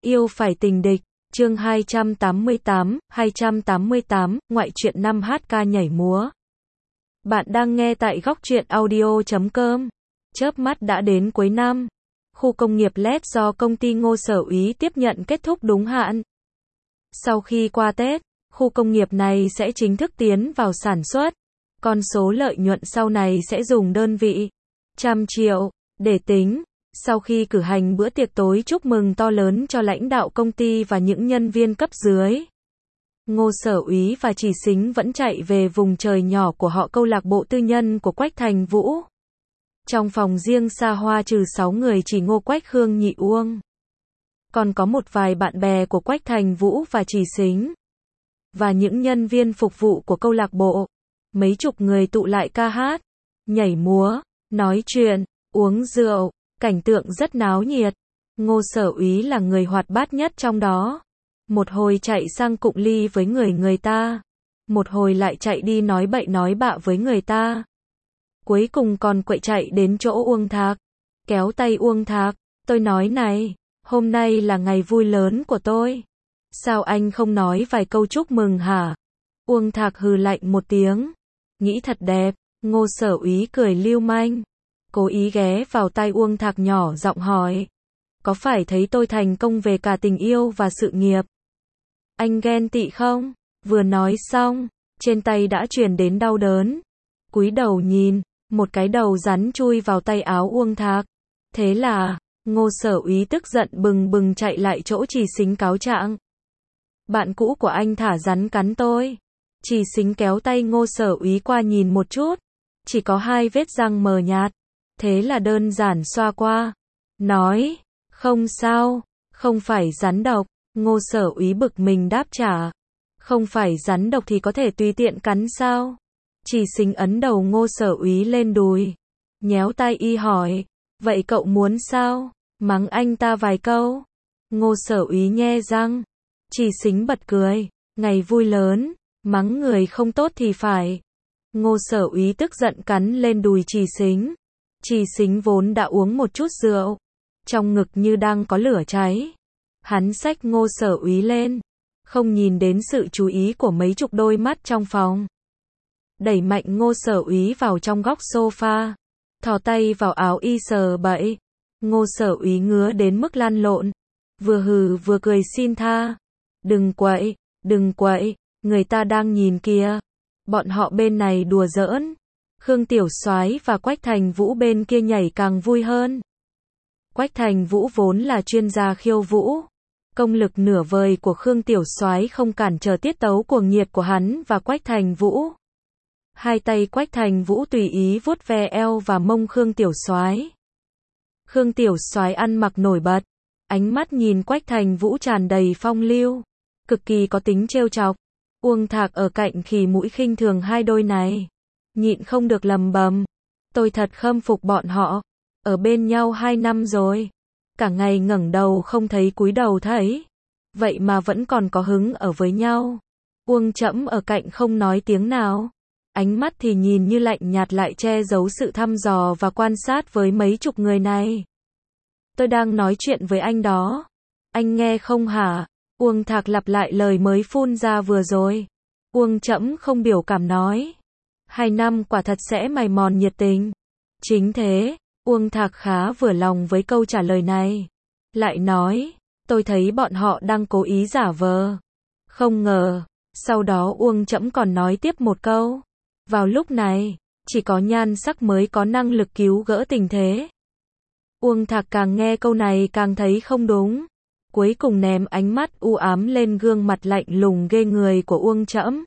yêu phải tình địch, chương 288, ngoại truyện 5HK nhảy múa. Bạn đang nghe tại góc truyện audio.com. Chớp mắt đã đến cuối năm. Khu công nghiệp LED do công ty Ngô Sở Úy tiếp nhận kết thúc đúng hạn. Sau khi qua Tết, khu công nghiệp này sẽ chính thức tiến vào sản xuất. Con số lợi nhuận sau này sẽ dùng đơn vị trăm triệu để tính. Sau khi cử hành bữa tiệc tối chúc mừng to lớn cho lãnh đạo công ty và những nhân viên cấp dưới, Ngô Sở Úy và Chỉ Sính vẫn chạy về vùng trời nhỏ của họ, câu lạc bộ tư nhân của Quách Thành Vũ. Trong phòng riêng xa hoa trừ 6 người chỉ Ngô Quách Khương Nhị Uông. Còn có một vài bạn bè của Quách Thành Vũ và Chỉ Sính. Và những nhân viên phục vụ của câu lạc bộ. Mấy chục người tụ lại ca hát, nhảy múa, nói chuyện, uống rượu. Cảnh tượng rất náo nhiệt. Ngô Sở Úy là người hoạt bát nhất trong đó. Một hồi chạy sang cụng ly với người ta. Một hồi lại chạy đi nói bậy nói bạ với người ta. Cuối cùng còn quậy chạy đến chỗ Uông Thạc. Kéo tay Uông Thạc. Tôi nói này, hôm nay là ngày vui lớn của tôi. Sao anh không nói vài câu chúc mừng hả? Uông Thạc hừ lạnh một tiếng. Nghĩ thật đẹp. Ngô Sở Úy cười lưu manh. Cố ý ghé vào tai Uông Thạc nhỏ giọng hỏi. Có phải thấy tôi thành công về cả tình yêu và sự nghiệp? Anh ghen tị không? Vừa nói xong, trên tay đã truyền đến đau đớn. Cúi đầu nhìn, một cái đầu rắn chui vào tay áo Uông Thạc. Thế là, Ngô Sở Úy tức giận bừng bừng chạy lại chỗ Chỉ Sính cáo trạng. Bạn cũ của anh thả rắn cắn tôi. Chỉ Sính kéo tay Ngô Sở Úy qua nhìn một chút. Chỉ có 2 vết răng mờ nhạt. Thế là đơn giản xoa qua. Nói, không sao, không phải rắn độc. Ngô Sở Úy bực mình đáp trả. Không phải rắn độc thì có thể tùy tiện cắn sao? Chỉ Sính ấn đầu Ngô Sở Úy lên đùi. Nhéo tai y hỏi. Vậy cậu muốn sao? Mắng anh ta vài câu. Ngô Sở Úy nhe răng. Chỉ Sính bật cười. Ngày vui lớn, mắng người không tốt thì phải. Ngô Sở Úy tức giận cắn lên đùi Chỉ Sính. Chỉ Sính vốn đã uống một chút rượu, trong ngực như đang có lửa cháy. Hắn xách Ngô Sở Úy lên, không nhìn đến sự chú ý của mấy chục đôi mắt trong phòng. Đẩy mạnh Ngô Sở Úy vào trong góc sofa, thò tay vào áo y sờ bậy. Ngô Sở Úy ngứa đến mức lăn lộn, vừa hừ vừa cười xin tha. Đừng quậy, người ta đang nhìn kìa. Bọn họ bên này đùa giỡn. Khương Tiểu Soái và Quách Thành Vũ bên kia nhảy càng vui hơn. Quách Thành Vũ vốn là chuyên gia khiêu vũ. Công lực nửa vời của Khương Tiểu Soái không cản trở tiết tấu cuồng nhiệt của hắn và Quách Thành Vũ. Hai tay Quách Thành Vũ tùy ý vuốt ve eo và mông Khương Tiểu Soái. Khương Tiểu Soái ăn mặc nổi bật, ánh mắt nhìn Quách Thành Vũ tràn đầy phong lưu, cực kỳ có tính trêu chọc. Uông Thạc ở cạnh khì mũi khinh thường hai đôi này. Nhịn không được lầm bầm. Tôi thật khâm phục bọn họ. Ở bên nhau 2 năm rồi. Cả ngày ngẩng đầu không thấy cúi đầu thấy. Vậy mà vẫn còn có hứng ở với nhau. Uông Trẫm ở cạnh không nói tiếng nào. Ánh mắt thì nhìn như lạnh nhạt lại che giấu sự thăm dò và quan sát với mấy chục người này. Tôi đang nói chuyện với anh đó. Anh nghe không hả? Uông Thạc lặp lại lời mới phun ra vừa rồi. Uông Trẫm không biểu cảm nói. 2 năm quả thật sẽ mài mòn nhiệt tình. Chính thế, Uông Thạc khá vừa lòng với câu trả lời này. Lại nói, tôi thấy bọn họ đang cố ý giả vờ. Không ngờ, sau đó Uông Trẫm còn nói tiếp một câu. Vào lúc này, chỉ có nhan sắc mới có năng lực cứu gỡ tình thế. Uông Thạc càng nghe câu này càng thấy không đúng. Cuối cùng ném ánh mắt u ám lên gương mặt lạnh lùng ghê người của Uông Trẫm.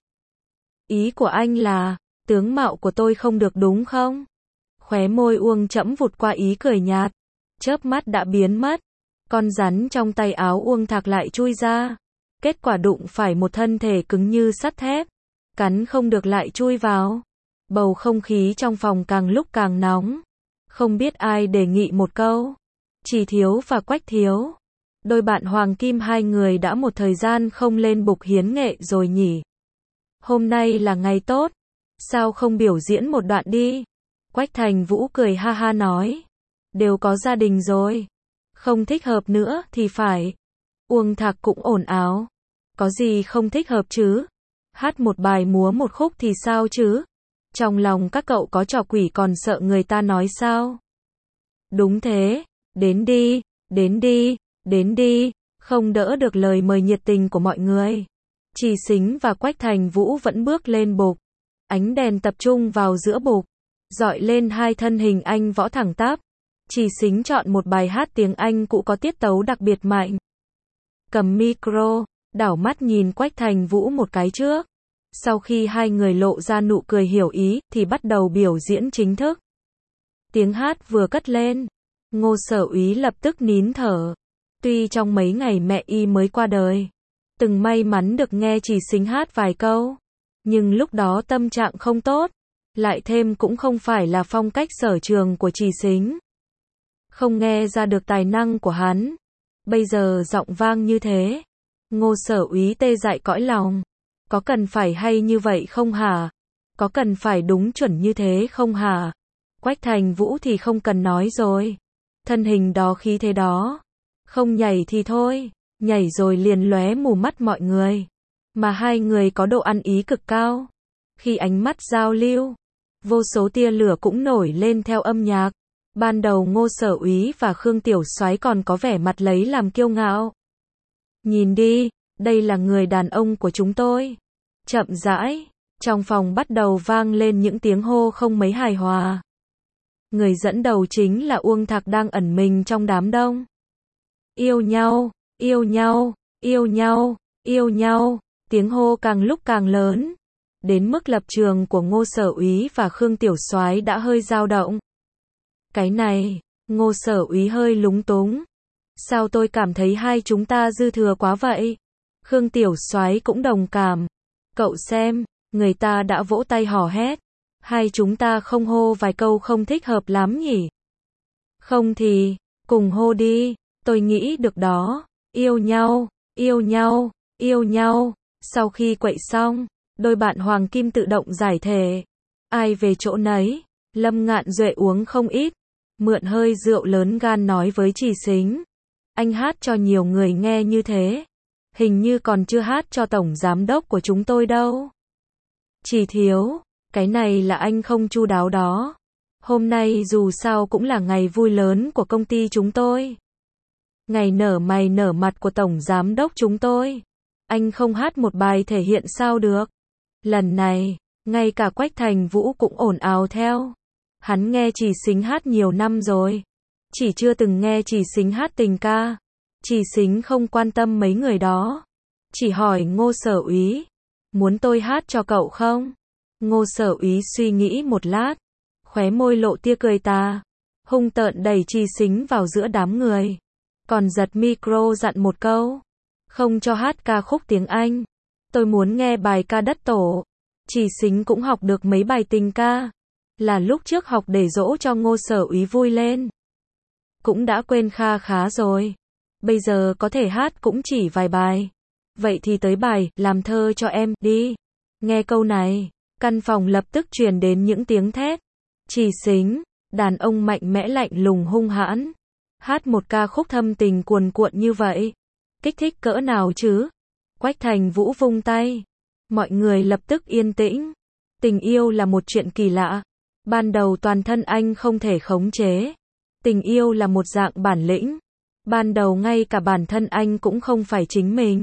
Ý của anh là, tướng mạo của tôi không được đúng không? Khóe môi Uông Trẫm vụt qua ý cười nhạt, chớp mắt đã biến mất. Con rắn trong tay áo Uông Thạc lại chui ra. Kết quả đụng phải một thân thể cứng như sắt thép. Cắn không được lại chui vào. Bầu không khí trong phòng càng lúc càng nóng. Không biết ai đề nghị một câu. Chỉ Thiếu và Quách Thiếu. Đôi bạn Hoàng Kim hai người đã một thời gian không lên bục hiến nghệ rồi nhỉ. Hôm nay là ngày tốt. Sao không biểu diễn một đoạn đi? Quách Thành Vũ cười ha ha nói. Đều có gia đình rồi. Không thích hợp nữa thì phải. Uông Thạc cũng ồn ào. Có gì không thích hợp chứ? Hát một bài múa một khúc thì sao chứ? Trong lòng các cậu có trò quỷ còn sợ người ta nói sao? Đúng thế, đến đi, đến đi, đến đi, không đỡ được lời mời nhiệt tình của mọi người. Trì Xính và Quách Thành Vũ vẫn bước lên bục. Ánh đèn tập trung vào giữa bục, dọi lên hai thân hình anh võ thẳng tắp. Trì Xính chọn một bài hát tiếng Anh cũ có tiết tấu đặc biệt mạnh. Cầm micro, đảo mắt nhìn Quách Thành Vũ một cái trước. Sau khi hai người lộ ra nụ cười hiểu ý, thì bắt đầu biểu diễn chính thức. Tiếng hát vừa cất lên, Ngô Sở Úy lập tức nín thở. Tuy trong mấy ngày mẹ y mới qua đời, từng may mắn được nghe Trì Xính hát vài câu, nhưng lúc đó tâm trạng không tốt, lại thêm cũng không phải là phong cách sở trường của Trì Xính. Không nghe ra được tài năng của hắn. Bây giờ giọng vang như thế, Ngô Sở Úy tê dại cõi lòng. Có cần phải hay như vậy không hả? Có cần phải đúng chuẩn như thế không hả? Quách Thành Vũ thì không cần nói rồi. Thân hình đó khí thế đó. Không nhảy thì thôi, nhảy rồi liền lóe mù mắt mọi người. Mà hai người có độ ăn ý cực cao. Khi ánh mắt giao lưu, vô số tia lửa cũng nổi lên theo âm nhạc. Ban đầu Ngô Sở Úy và Khương Tiểu Soái còn có vẻ mặt lấy làm kiêu ngạo. Nhìn đi, đây là người đàn ông của chúng tôi. Chậm rãi, trong phòng bắt đầu vang lên những tiếng hô không mấy hài hòa. Người dẫn đầu chính là Uông Thạc đang ẩn mình trong đám đông. Yêu nhau, yêu nhau, yêu nhau, yêu nhau, tiếng hô càng lúc càng lớn. Đến mức lập trường của Ngô Sở Úy và Khương Tiểu Soái đã hơi dao động. Cái này, Ngô Sở Úy hơi lúng túng. Sao tôi cảm thấy hai chúng ta dư thừa quá vậy? Khương Tiểu Soái cũng đồng cảm. Cậu xem, người ta đã vỗ tay hò hét. Hai chúng ta không hô vài câu không thích hợp lắm nhỉ? Không thì, cùng hô đi, tôi nghĩ được đó. Yêu nhau, yêu nhau, yêu nhau. Sau khi quậy xong, đôi bạn Hoàng Kim tự động giải thể. Ai về chỗ nấy, Lâm Ngạn Duệ uống không ít. Mượn hơi rượu lớn gan nói với Trì Xính. Anh hát cho nhiều người nghe như thế. Hình như còn chưa hát cho tổng giám đốc của chúng tôi đâu. Trì thiếu, cái này là anh không chu đáo đó. Hôm nay dù sao cũng là ngày vui lớn của công ty chúng tôi. Ngày nở mày nở mặt của tổng giám đốc chúng tôi. Anh không hát một bài thể hiện sao được. Lần này, ngay cả Quách Thành Vũ cũng ồn ào theo. Hắn nghe Trì Xính hát nhiều năm rồi. Chỉ chưa từng nghe Trì Xính hát tình ca. Trì Xính không quan tâm mấy người đó. Chỉ hỏi Ngô Sở Úy. Muốn tôi hát cho cậu không? Ngô Sở Úy suy nghĩ một lát. Khóe môi lộ tia cười tà. Hung tợn đẩy Trì Xính vào giữa đám người. Còn giật micro dặn một câu. Không cho hát ca khúc tiếng Anh. Tôi muốn nghe bài ca đất tổ. Trì Xính cũng học được mấy bài tình ca. Là lúc trước học để dỗ cho Ngô Sở Úy vui lên. Cũng đã quên kha khá rồi. Bây giờ có thể hát cũng chỉ vài bài. Vậy thì tới bài, làm thơ cho em, đi. Nghe câu này, căn phòng lập tức truyền đến những tiếng thét. Trì Xính, đàn ông mạnh mẽ lạnh lùng hung hãn. Hát một ca khúc thâm tình cuồn cuộn như vậy. Kích thích cỡ nào chứ? Quách Thành Vũ vung tay. Mọi người lập tức yên tĩnh. Tình yêu là một chuyện kỳ lạ. Ban đầu toàn thân anh không thể khống chế. Tình yêu là một dạng bản lĩnh. Ban đầu ngay cả bản thân anh cũng không phải chính mình.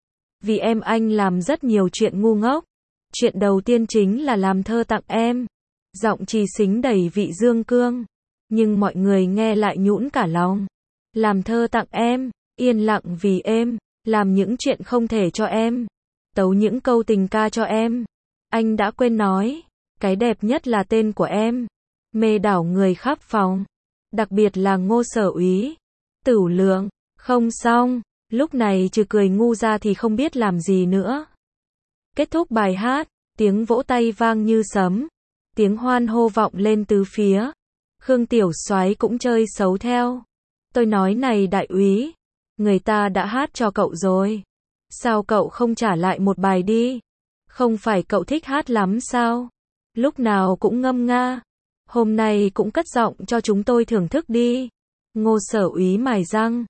Vì em anh làm rất nhiều chuyện ngu ngốc. Chuyện đầu tiên chính là làm thơ tặng em. Giọng Trì Xính đầy vị dương cương. Nhưng mọi người nghe lại nhũn cả lòng. Làm thơ tặng em, yên lặng vì em, làm những chuyện không thể cho em. Tấu những câu tình ca cho em. Anh đã quên nói. Cái đẹp nhất là tên của em. Mê đảo người khắp phòng. Đặc biệt là Ngô Sở Úy. Tửu Lượng. Không xong. Lúc này trừ cười ngu ra thì không biết làm gì nữa. Kết thúc bài hát. Tiếng vỗ tay vang như sấm. Tiếng hoan hô vọng lên tứ phía. Khương Tiểu Soái cũng chơi xấu theo. Tôi nói này đại úy. Người ta đã hát cho cậu rồi. Sao cậu không trả lại một bài đi? Không phải cậu thích hát lắm sao? Lúc nào cũng ngâm nga. Hôm nay cũng cất giọng cho chúng tôi thưởng thức đi. Ngô Sở Úy mài răng.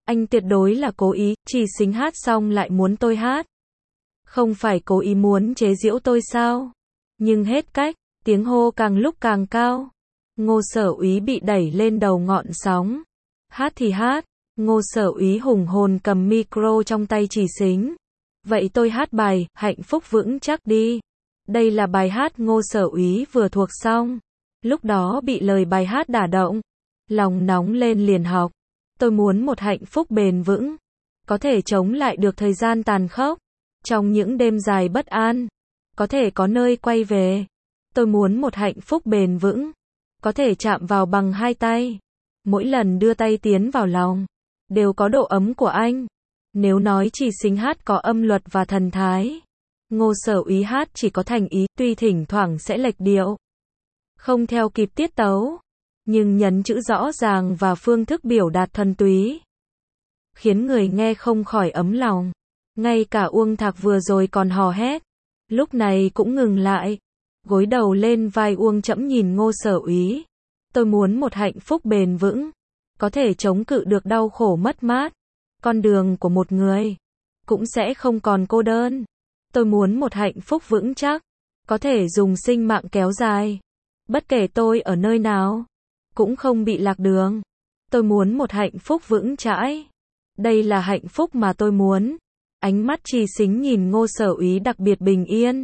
Anh tuyệt đối là cố ý, Trì Xính hát xong lại muốn tôi hát. Không phải cố ý muốn chế giễu tôi sao? Nhưng hết cách, tiếng hô càng lúc càng cao. Ngô Sở Úy bị đẩy lên đầu ngọn sóng. Hát thì hát, Ngô Sở Úy hùng hồn cầm micro trong tay Trì Xính. Vậy tôi hát bài Hạnh Phúc Vững Chắc đi. Đây là bài hát Ngô Sở Úy vừa thuộc xong. Lúc đó bị lời bài hát đả động. Lòng nóng lên liền học. Tôi muốn một hạnh phúc bền vững. Có thể chống lại được thời gian tàn khốc. Trong những đêm dài bất an. Có thể có nơi quay về. Tôi muốn một hạnh phúc bền vững. Có thể chạm vào bằng hai tay. Mỗi lần đưa tay tiến vào lòng. Đều có độ ấm của anh. Nếu nói Trì Xính hát có âm luật và thần thái. Ngô Sở Úy hát chỉ có thành ý, tuy thỉnh thoảng sẽ lệch điệu. Không theo kịp tiết tấu. Nhưng nhấn chữ rõ ràng và phương thức biểu đạt thuần túy. Khiến người nghe không khỏi ấm lòng. Ngay cả Uông Thạc vừa rồi còn hò hét. Lúc này cũng ngừng lại. Gối đầu lên vai Uông Trẫm nhìn Ngô Sở Úy. Tôi muốn một hạnh phúc bền vững. Có thể chống cự được đau khổ mất mát. Con đường của một người. Cũng sẽ không còn cô đơn. Tôi muốn một hạnh phúc vững chắc. Có thể dùng sinh mạng kéo dài. Bất kể tôi ở nơi nào. Cũng không bị lạc đường. Tôi muốn một hạnh phúc vững chãi. Đây là hạnh phúc mà tôi muốn. Ánh mắt Trì Xính nhìn Ngô Sở Úy đặc biệt bình yên.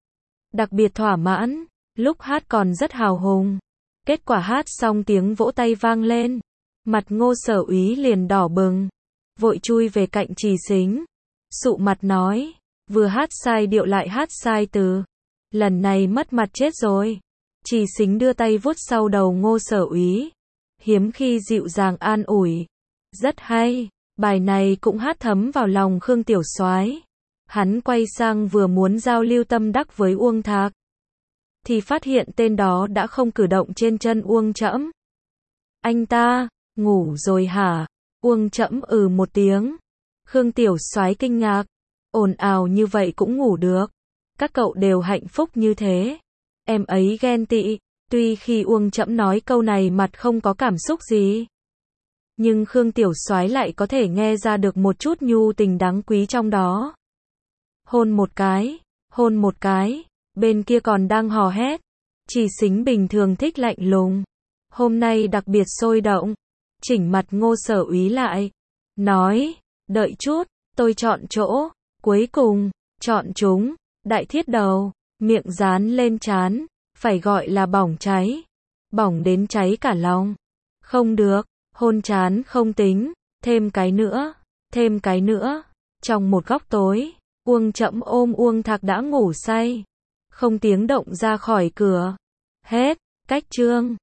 Đặc biệt thỏa mãn. Lúc hát còn rất hào hùng. Kết quả hát xong tiếng vỗ tay vang lên. Mặt Ngô Sở Úy liền đỏ bừng. Vội chui về cạnh Trì Xính. Sụ mặt nói. Vừa hát sai điệu lại hát sai từ. Lần này mất mặt chết rồi. Trì Xính đưa tay vuốt sau đầu Ngô Sở Úy. Hiếm khi dịu dàng an ủi. Rất hay. Bài này cũng hát thấm vào lòng Khương Tiểu Soái. Hắn quay sang vừa muốn giao lưu tâm đắc với Uông Thạc. Thì phát hiện tên đó đã không cử động trên chân Uông Trẫm. Anh ta, ngủ rồi hả? Uông Trẫm một tiếng. Khương Tiểu Soái kinh ngạc. Ồn ào như vậy cũng ngủ được. Các cậu đều hạnh phúc như thế. Em ấy ghen tị. Tuy khi Uông Trẫm nói câu này mặt không có cảm xúc gì. Nhưng Khương Tiểu Soái lại có thể nghe ra được một chút nhu tình đáng quý trong đó. Hôn một cái, hôn một cái. Bên kia còn đang hò hét. Trì Xính bình thường thích lạnh lùng. Hôm nay đặc biệt sôi động. Chỉnh mặt Ngô Sở Úy lại. Nói, đợi chút, tôi chọn chỗ. Cuối cùng, chọn chúng. Đại thiết đầu, miệng dán lên trán. Phải gọi là bỏng cháy. Bỏng đến cháy cả lòng. Không được, hôn trán không tính. Thêm cái nữa, thêm cái nữa. Trong một góc tối, Uông Trẫm ôm Uông Thạc đã ngủ say. Không tiếng động ra khỏi cửa. Hết, cách chương.